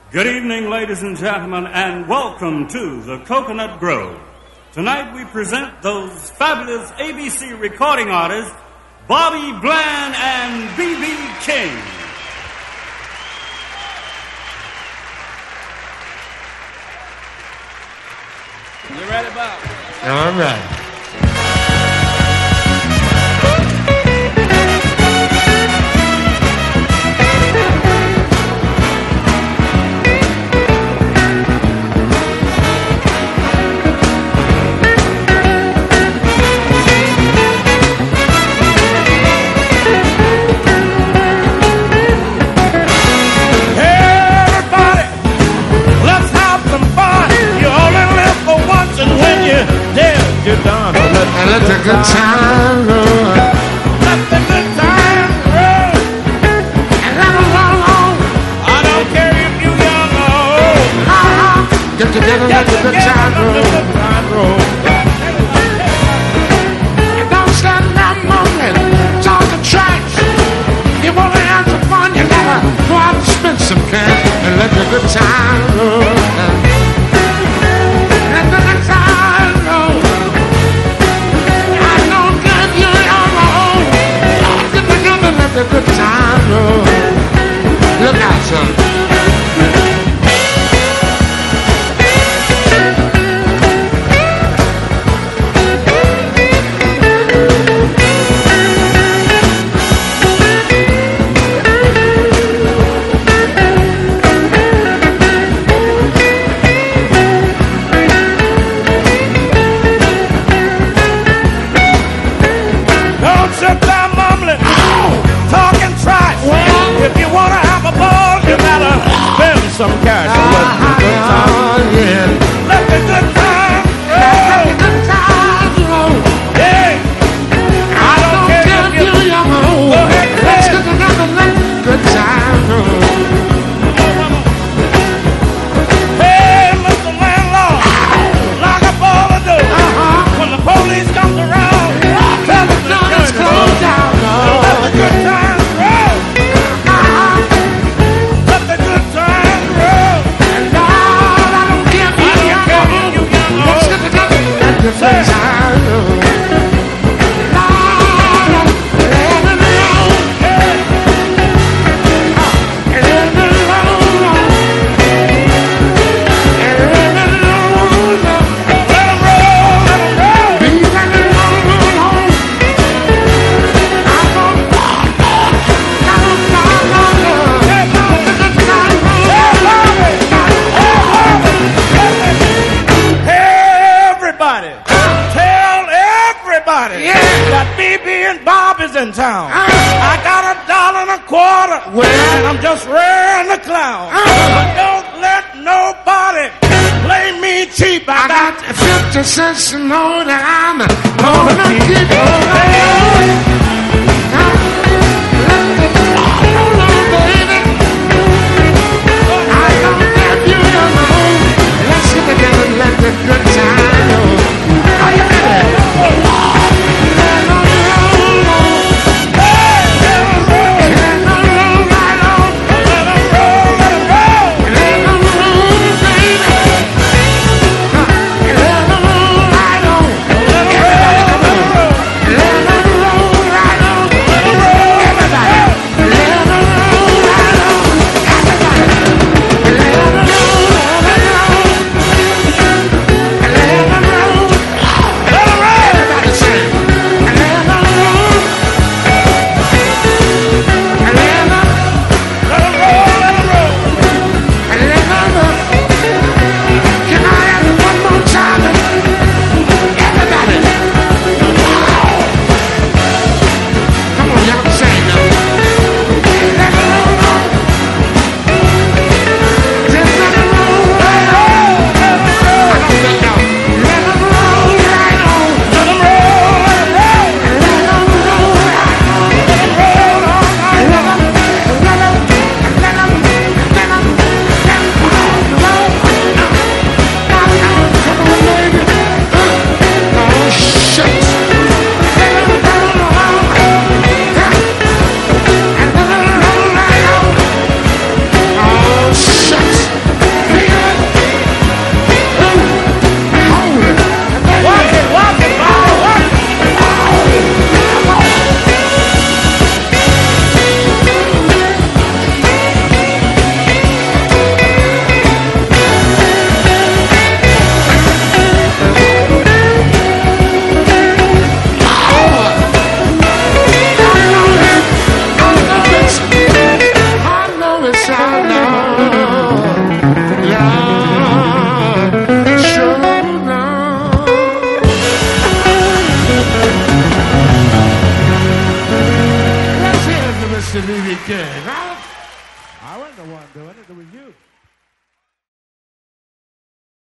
Good evening, ladies and gentlemen, and welcome to the Coconut Grove. Tonight we present those fabulous ABC recording artists, Bobby Bland and B.B. King. You ready, Bob? All right. You're done. And let the good time roll. Let the good time roll. And let it roll. I don't care if you young or old. Get together, let the good time roll. And don't stand there mumbling, talking trash. You want to have some fun, you gotta go out and spend some cash. And let the good time roll. Let the good time roll. The good time roll. Look out, son. Don't sit there mumbling, talking trash. If you want to have a ball, you gotta spend some cash. Let the good time roll. Let the good time roll. Hey, I don't care if you young or old. Go ahead, Let's get together, let the good time roll. Hey, Mr. Landlord, lock up all the doors. When the police comes around, tell them the Let's close down. let the good time roll. Let the good time roll. And Lord, I don't care if I don't you care young if you or young old. or Let's old. get together, let the good time roll. Lord, let it roll. Let it roll. Let it roll. Let 'em roll, let 'em roll. Be let it roll. Everybody, tell everybody that BB and Bob is in town. I got $1.25, and I'm just rearing the clown. Don't let nobody play me cheap. I got 50 cents to know that I'm gonna keep on. I don't care if you don't know. Let's get together and let the good time roll. Are you ready? Let 'em roll. Let 'em roll right on. Let 'em roll, let 'em roll. Let 'em roll, baby. Let 'em roll right on. Everybody come on. Let 'em roll Yeah.